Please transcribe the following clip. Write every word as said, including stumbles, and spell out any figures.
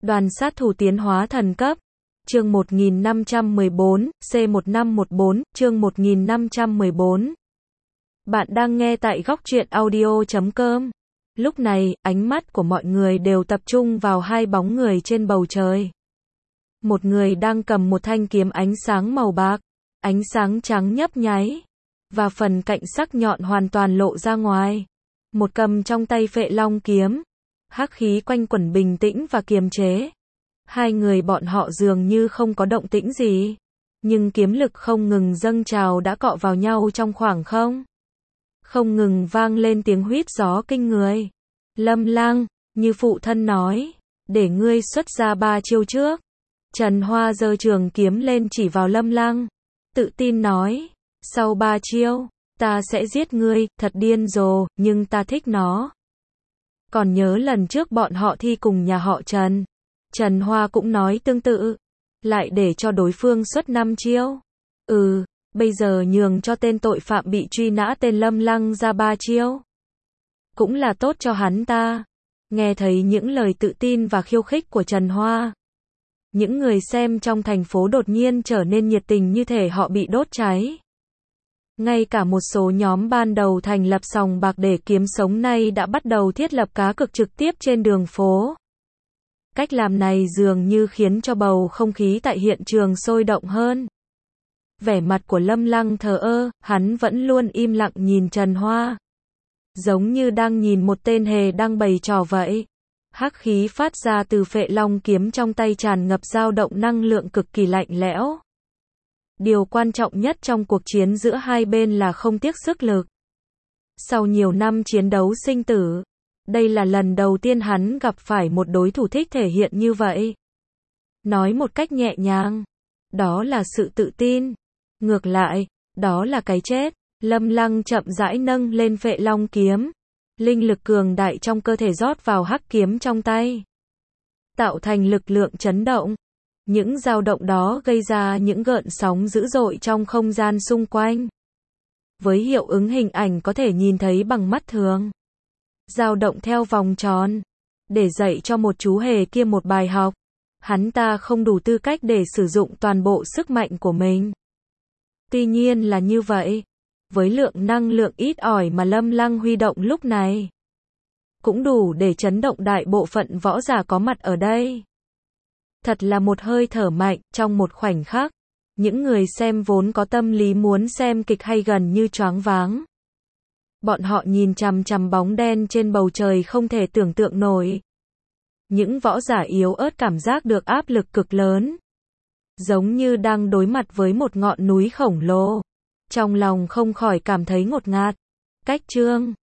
Đoàn sát thủ tiến hóa thần cấp. Chương một nghìn năm trăm mười bốn, C một năm một bốn, chương một nghìn năm trăm mười bốn. Bạn đang nghe tại góc truyện audio chấm com. Lúc này, ánh mắt của mọi người đều tập trung vào hai bóng người trên bầu trời. Một người đang cầm một thanh kiếm ánh sáng màu bạc, ánh sáng trắng nhấp nháy, và phần cạnh sắc nhọn hoàn toàn lộ ra ngoài. Một cầm trong tay Phệ Long kiếm, hắc khí quanh quẩn bình tĩnh và kiềm chế. Hai người bọn họ dường như không có động tĩnh gì, nhưng kiếm lực không ngừng dâng trào đã cọ vào nhau trong khoảng không. Không ngừng vang lên tiếng huýt gió kinh người. Lâm Lăng, như phụ thân nói, để ngươi xuất ra ba chiêu trước. Trần Hoa giơ trường kiếm lên chỉ vào Lâm Lăng, tự tin nói, sau ba chiêu, ta sẽ giết ngươi, thật điên rồ, nhưng ta thích nó. Còn nhớ lần trước bọn họ thi cùng nhà họ Trần, Trần Hoa cũng nói tương tự, lại để cho đối phương xuất năm chiêu. Ừ, bây giờ nhường cho tên tội phạm bị truy nã tên Lâm Lăng ra ba chiêu. Cũng là tốt cho hắn ta. Nghe thấy những lời tự tin và khiêu khích của Trần Hoa, những người xem trong thành phố đột nhiên trở nên nhiệt tình như thể họ bị đốt cháy. Ngay cả một số nhóm ban đầu thành lập sòng bạc để kiếm sống nay đã bắt đầu thiết lập cá cược trực tiếp trên đường phố. Cách làm này dường như khiến cho bầu không khí tại hiện trường sôi động hơn. Vẻ mặt của Lâm Lăng thờ ơ, hắn vẫn luôn im lặng nhìn Trần Hoa, giống như đang nhìn một tên hề đang bày trò vậy. Hắc khí phát ra từ Phệ Long kiếm trong tay tràn ngập dao động năng lượng cực kỳ lạnh lẽo. Điều quan trọng nhất trong cuộc chiến giữa hai bên là không tiếc sức lực. Sau nhiều năm chiến đấu sinh tử, đây là lần đầu tiên hắn gặp phải một đối thủ thích thể hiện như vậy. Nói một cách nhẹ nhàng, đó là sự tự tin. Ngược lại, đó là cái chết. Lâm Lăng chậm rãi nâng lên Phệ Long kiếm. Linh lực cường đại trong cơ thể rót vào hắc kiếm trong tay, tạo thành lực lượng chấn động. Những dao động đó gây ra những gợn sóng dữ dội trong không gian xung quanh. Với hiệu ứng hình ảnh có thể nhìn thấy bằng mắt thường. Dao động theo vòng tròn, để dạy cho một chú hề kia một bài học. Hắn ta không đủ tư cách để sử dụng toàn bộ sức mạnh của mình. Tuy nhiên là như vậy, với lượng năng lượng ít ỏi mà Lâm Lăng huy động lúc này, cũng đủ để chấn động đại bộ phận võ giả có mặt ở đây. Thật là một hơi thở mạnh, trong một khoảnh khắc, những người xem vốn có tâm lý muốn xem kịch hay gần như choáng váng. Bọn họ nhìn chằm chằm bóng đen trên bầu trời không thể tưởng tượng nổi. Những võ giả yếu ớt cảm giác được áp lực cực lớn, giống như đang đối mặt với một ngọn núi khổng lồ. Trong lòng không khỏi cảm thấy ngột ngạt. Cách chương